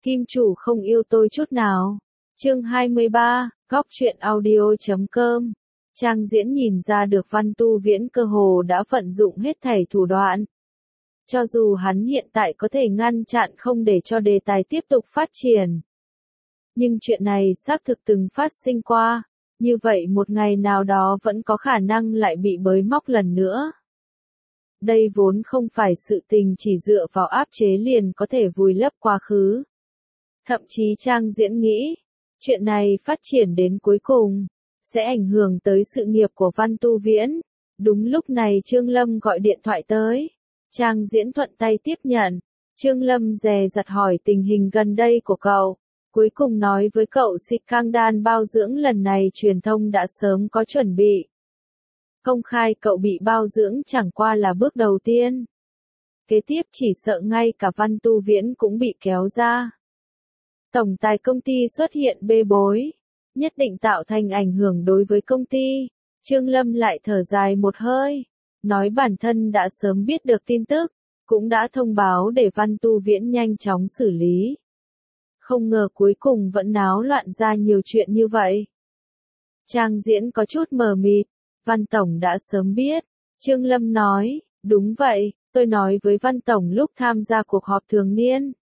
Kim chủ không yêu tôi chút nào. Chương 23, Góc truyện audio.com. Trang Diễn nhìn ra được Văn Tu Viễn cơ hồ đã vận dụng hết thảy thủ đoạn. Cho dù hắn hiện tại có thể ngăn chặn không để cho đề tài tiếp tục phát triển. Nhưng chuyện này xác thực từng phát sinh qua, như vậy một ngày nào đó vẫn có khả năng lại bị bới móc lần nữa. Đây vốn không phải sự tình chỉ dựa vào áp chế liền có thể vùi lấp quá khứ. Thậm chí Trang Diễn nghĩ, chuyện này phát triển đến cuối cùng, sẽ ảnh hưởng tới sự nghiệp của Văn Tu Viễn. Đúng lúc này Trương Lâm gọi điện thoại tới. Trang Diễn thuận tay tiếp nhận. Trương Lâm dè dặt hỏi tình hình gần đây của cậu. Cuối cùng nói với cậu xịt cang đan bao dưỡng lần này truyền thông đã sớm có chuẩn bị. Công khai cậu bị bao dưỡng chẳng qua là bước đầu tiên. Kế tiếp chỉ sợ ngay cả Văn Tu Viễn cũng bị kéo ra. Tổng tài công ty xuất hiện bê bối, nhất định tạo thành ảnh hưởng đối với công ty. Trương Lâm lại thở dài một hơi, nói bản thân đã sớm biết được tin tức, cũng đã thông báo để Văn Tu Viễn nhanh chóng xử lý. Không ngờ cuối cùng vẫn náo loạn ra nhiều chuyện như vậy. Trang Diễn có chút mờ mịt, Văn Tổng đã sớm biết. Trương Lâm nói, đúng vậy, tôi nói với Văn Tổng lúc tham gia cuộc họp thường niên.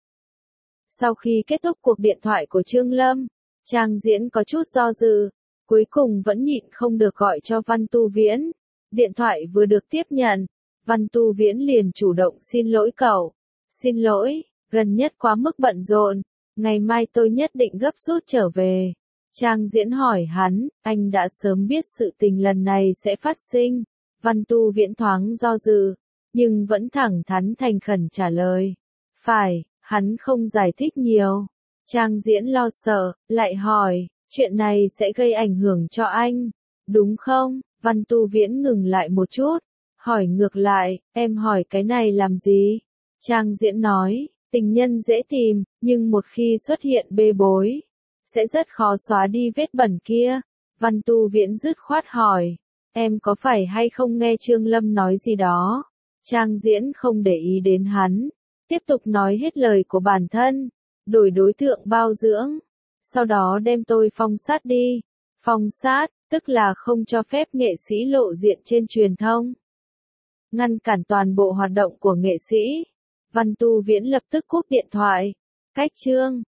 Sau khi kết thúc cuộc điện thoại của Trương Lâm, Trang Diễn có chút do dự, cuối cùng vẫn nhịn không được gọi cho Văn Tu Viễn. Điện thoại vừa được tiếp nhận, Văn Tu Viễn liền chủ động xin lỗi cậu. Xin lỗi, gần nhất quá mức bận rộn, ngày mai tôi nhất định gấp rút trở về. Trang Diễn hỏi hắn, anh đã sớm biết sự tình lần này sẽ phát sinh. Văn Tu Viễn thoáng do dự, nhưng vẫn thẳng thắn thành khẩn trả lời. Phải. Hắn không giải thích nhiều. Trang Diễn lo sợ, lại hỏi, chuyện này sẽ gây ảnh hưởng cho anh, đúng không? Văn Tu Viễn ngừng lại một chút, hỏi ngược lại, em hỏi cái này làm gì? Trang Diễn nói, tình nhân dễ tìm, nhưng một khi xuất hiện bê bối, sẽ rất khó xóa đi vết bẩn kia. Văn Tu Viễn dứt khoát hỏi, em có phải hay không nghe Trương Lâm nói gì đó? Trang Diễn không để ý đến hắn. Tiếp tục nói hết lời của bản thân, đổi đối tượng bao dưỡng, sau đó đem tôi phong sát đi. Phong sát, tức là không cho phép nghệ sĩ lộ diện trên truyền thông. Ngăn cản toàn bộ hoạt động của nghệ sĩ. Văn Tu Viễn lập tức cúp điện thoại. Cách chương